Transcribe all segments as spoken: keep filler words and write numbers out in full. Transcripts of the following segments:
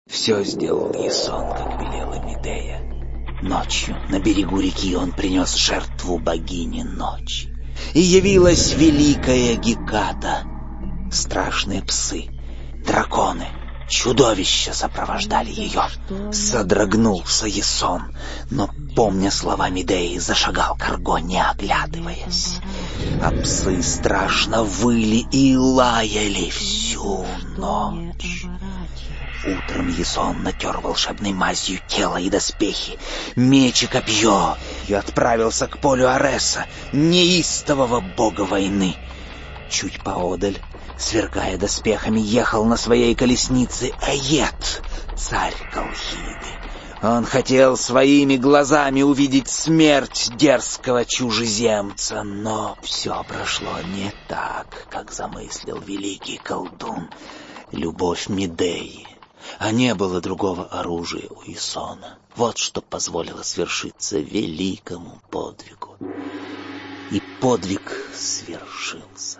Все сделал Ясон, как велела Медея. Ночью на берегу реки он принес жертву богине ночи. И явилась великая Геката. Страшные псы, драконы, чудовища сопровождали ее. Содрогнулся Ясон, но, помня слова Медеи, зашагал к Арго, не оглядываясь. А псы страшно выли и лаяли всю ночь. Утром Ясон натер волшебной мазью тело и доспехи, меч и копье, и отправился к полю Ареса, неистового бога войны. Чуть поодаль, сверкая доспехами, ехал на своей колеснице Айет, царь Колхиды. Он хотел своими глазами увидеть смерть дерзкого чужеземца, но все прошло не так, как замыслил великий колдун. Любовь Медеи, а не было другого оружия у Ясона. Вот что позволило свершиться великому подвигу. И подвиг свершился.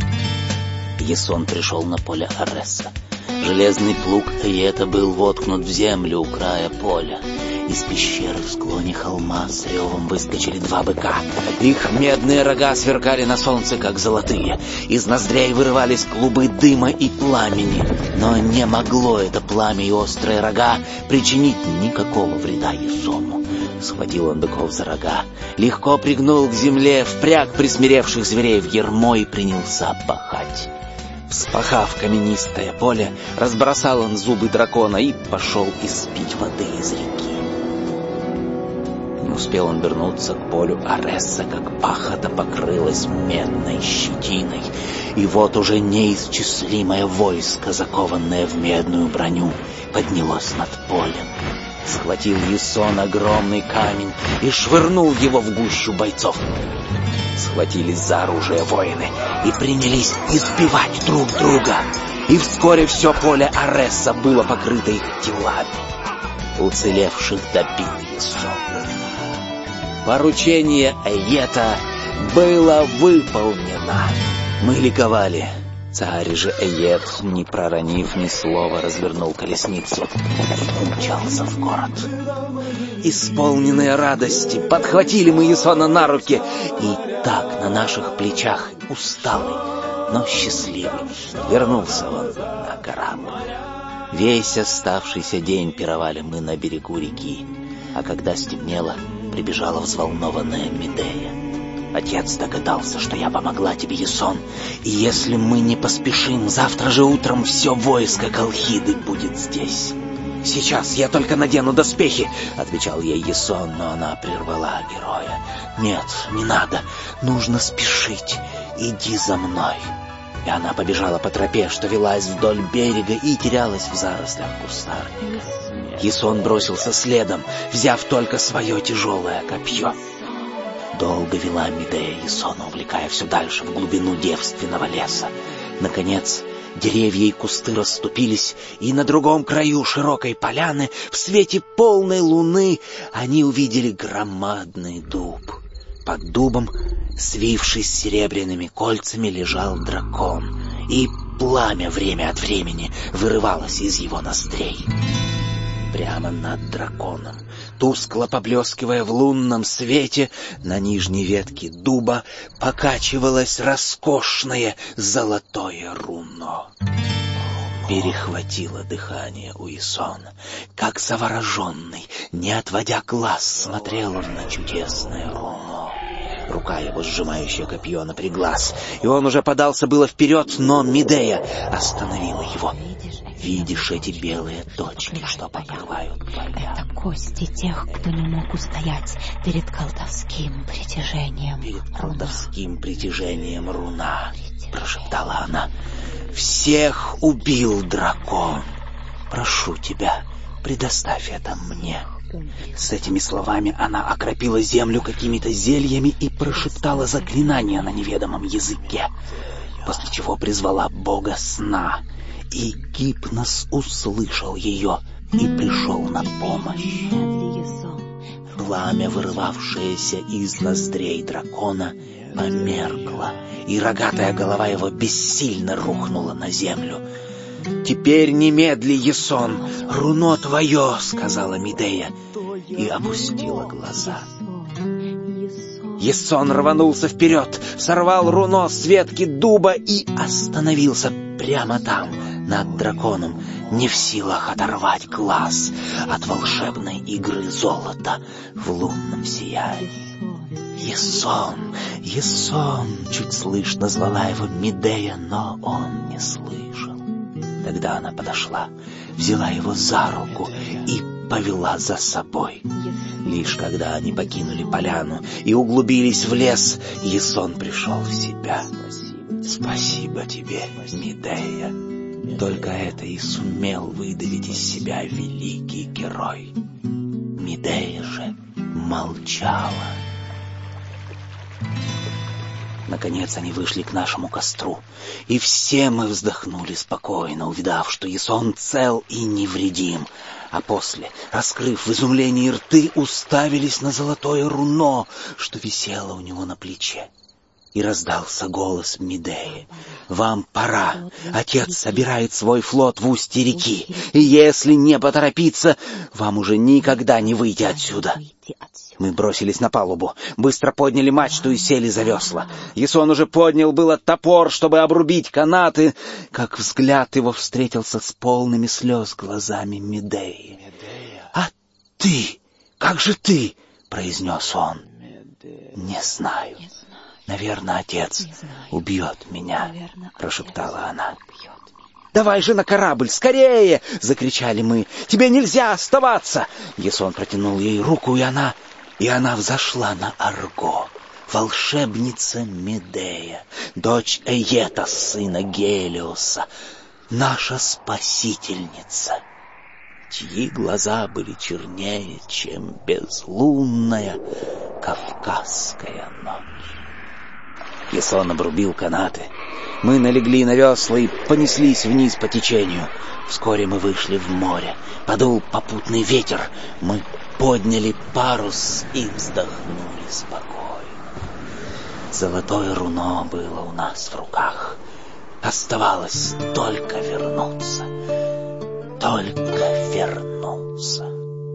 Ясон пришел на поле Ареса. Железный плуг Айета был воткнут в землю у края поля. Из пещеры в склоне холма с ревом выскочили два быка. Их медные рога сверкали на солнце, как золотые. Из ноздрей вырывались клубы дыма и пламени. Но не могло это пламя и острые рога причинить никакого вреда Ясону. Схватил он быков за рога, легко пригнул к земле, впряг присмиревших зверей в ярмо и принялся пахать. Вспахав каменистое поле, разбросал он зубы дракона и пошел испить воды из реки. Не успел он вернуться к полю Ареса, как пахота покрылась медной щетиной, и вот уже неисчислимое войско, закованное в медную броню, поднялось над полем. Схватил Ясон огромный камень и швырнул его в гущу бойцов. Схватились за оружие воины и принялись избивать друг друга. И вскоре все поле Ареса было покрыто их телами. Уцелевших добил Ясон. Поручение Айета было выполнено. Мы ликовали. Царь же Айет, не проронив ни слова, развернул колесницу и умчался в город. Исполненные радости, подхватили мы Ясона на руки, и так на наших плечах, усталый, но счастливый, вернулся он на корабль. Весь оставшийся день пировали мы на берегу реки, а когда стемнело, прибежала взволнованная Медея. Отец догадался, что я помогла тебе, Ясон, и если мы не поспешим, завтра же утром все войско Колхиды будет здесь. «Сейчас я только надену доспехи», — отвечал ей Ясон, но она прервала героя. «Нет, не надо, нужно спешить, иди за мной». И она побежала по тропе, что велась вдоль берега и терялась в зарослях кустарника. Ясон бросился следом, взяв только свое тяжелое копье. Долго вела Медея Ясона, увлекая все дальше в глубину девственного леса. Наконец, деревья и кусты расступились, и на другом краю широкой поляны, в свете полной луны, они увидели громадный дуб. Под дубом, свившись серебряными кольцами, лежал дракон, и пламя время от времени вырывалось из его ноздрей. Прямо над драконом, тускло поблескивая в лунном свете, на нижней ветке дуба покачивалось роскошное золотое руно. Перехватило дыхание у Ясона. Как завороженный, не отводя глаз, смотрел он на чудесное руно. Рука его, сжимающая копье, напряглась, и он уже подался было вперед, но Медея остановила его. «Видишь эти белые точки, что покрывают поля? Это кости тех, кто не мог устоять перед колдовским притяжением Перед руна. колдовским притяжением руна», — прошептала она. «Всех убил дракон. Прошу тебя, предоставь это мне». С этими словами она окропила землю какими-то зельями и прошептала заклинание на неведомом языке, после чего призвала бога сна, и Гипнос услышал ее и пришел на помощь. Пламя, вырывавшееся из ноздрей дракона, померкло, и рогатая голова его бессильно рухнула на землю. «Теперь немедли, Ясон, руно твое», — сказала Медея и опустила глаза. Ясон рванулся вперед, сорвал руно с ветки дуба и остановился прямо там, над драконом, не в силах оторвать глаз от волшебной игры золота в лунном сиянии. «Ясон! Ясон!» — чуть слышно звала его Медея, но он не слышал. Тогда она подошла, взяла его за руку и повела за собой. Лишь когда они покинули поляну и углубились в лес, Ясон пришел в себя. «Спасибо тебе, Медея!» Только это и сумел выдавить из себя великий герой. Медея же молчала. Наконец они вышли к нашему костру, и все мы вздохнули спокойно, увидав, что Ясон цел и невредим, а после, раскрыв в изумлении рты, уставились на золотое руно, что висело у него на плече. И раздался голос Медеи: «Вам пора. Отец собирает свой флот в устье реки, и если не поторопиться, вам уже никогда не выйти отсюда». Мы бросились на палубу, быстро подняли мачту и сели за весла. Ясон уже поднял было топор, чтобы обрубить канаты, как взгляд его встретился с полными слез глазами Медеи. «А ты? Как же ты?» — произнес он. «Не знаю. Наверное, отец убьет меня», — прошептала она. «Давай же на корабль, скорее!» — закричали мы. «Тебе нельзя оставаться!» Ясон протянул ей руку, и она... И она взошла на Арго, волшебница Медея, дочь Эета, сына Гелиоса, наша спасительница, чьи глаза были чернее, чем безлунная кавказская ночь. Ясон обрубил канаты. Мы налегли на весла и понеслись вниз по течению. Вскоре мы вышли в море. Подул попутный ветер. Мы подняли парус и вздохнули спокойно. Золотое руно было у нас в руках. Оставалось только вернуться. Только вернуться.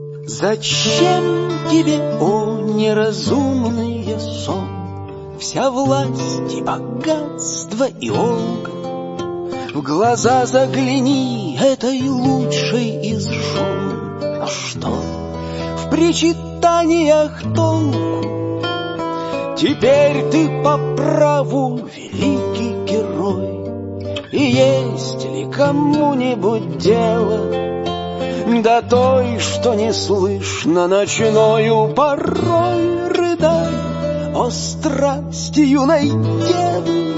«Зачем тебе, о неразумный Ясон, вся власть и богатство и ога? В глаза загляни этой лучшей из жен. А что в причитаниях толку? Теперь ты по праву великий герой. И есть ли кому-нибудь дело до той, что не слышно ночною порой? Рыдай, о страсти юной девы,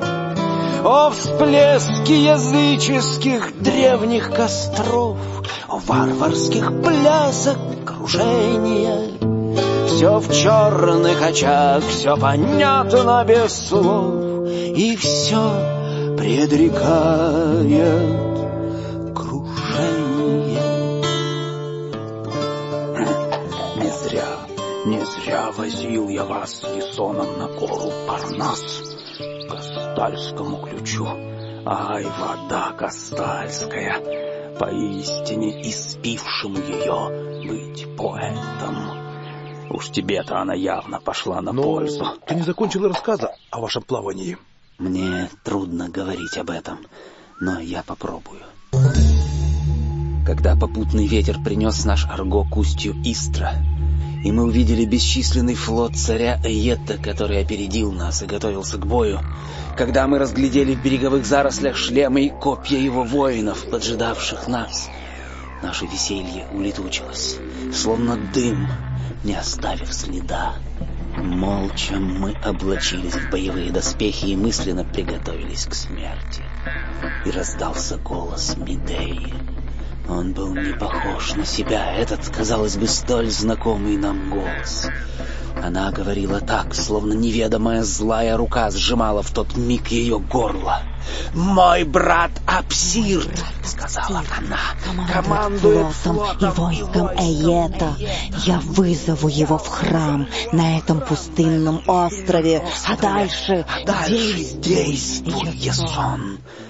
о всплеске языческих древних костров, о варварских плясах кружения. Все в черных очах, все понятно без слов, и все предрекает крушение. Не зря, не зря возил я вас с Ясоном на гору Парнас к Кастальскому ключу. Ай, вода Кастальская, поистине испившему ее быть поэтом. Уж тебе-то она явно пошла на Но пользу. Ты не закончил рассказа о вашем плавании. Мне трудно говорить об этом, но я попробую. Когда попутный ветер принес наш Арго к устью Истра, и мы увидели бесчисленный флот царя Эета, который опередил нас и готовился к бою, когда мы разглядели в береговых зарослях шлемы и копья его воинов, поджидавших нас, наше веселье улетучилось, словно дым, не оставив следа. Молча мы облачились в боевые доспехи и мысленно приготовились к смерти. И раздался голос Медеи. Он был не похож на себя, этот, казалось бы, столь знакомый нам голос. Она говорила так, словно неведомая злая рука сжимала в тот миг ее горло. «Мой брат Апсирт», — сказала она, — «командует флотом и войском Эета. Я вызову его в храм на этом пустынном острове, а дальше, а дальше действуй, Ясон».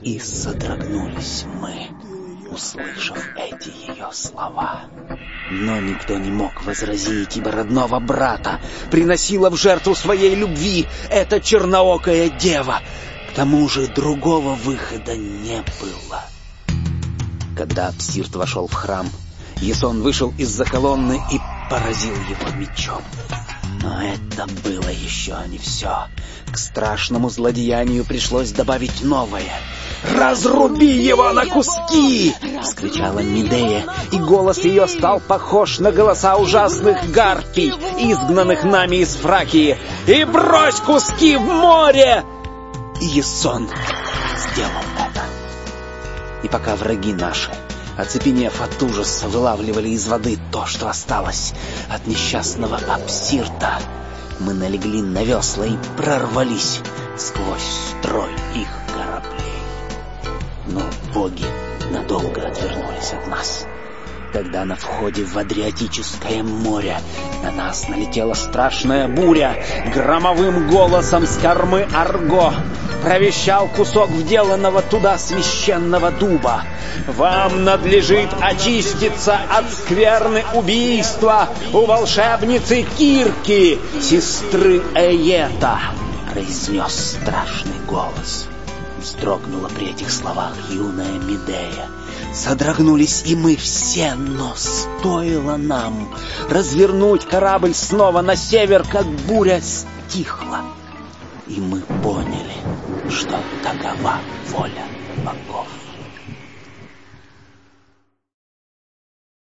И содрогнулись мы, услышав эти ее слова. Но никто не мог возразить, ибо родного брата приносила в жертву своей любви эта черноокая дева. К тому же другого выхода не было. Когда Апсирт вошел в храм, Ясон вышел из-за колонны и поразил его мечом. Но это было еще не все. К страшному злодеянию пришлось добавить новое. «Разруби его на куски!» — вскричала Медея, и голос ее стал похож на голоса ужасных гарпий, изгнанных нами из Фракии. «И брось куски в море!» И Ясон сделал это. И пока враги наши, оцепенев от ужаса, вылавливали из воды то, что осталось от несчастного Апсирта, мы налегли на весла и прорвались сквозь строй их кораблей. Но боги надолго отвернулись от нас. Когда на входе в Адриатическое море на нас налетела страшная буря, громовым голосом с кормы Арго провещал кусок вделанного туда священного дуба: «Вам надлежит очиститься от скверны убийства у волшебницы Кирки, сестры Эета», — произнес страшный голос. Вздрогнула при этих словах юная Медея. Содрогнулись и мы все, но стоило нам развернуть корабль снова на север, как буря стихла. И мы поняли, что такова воля богов.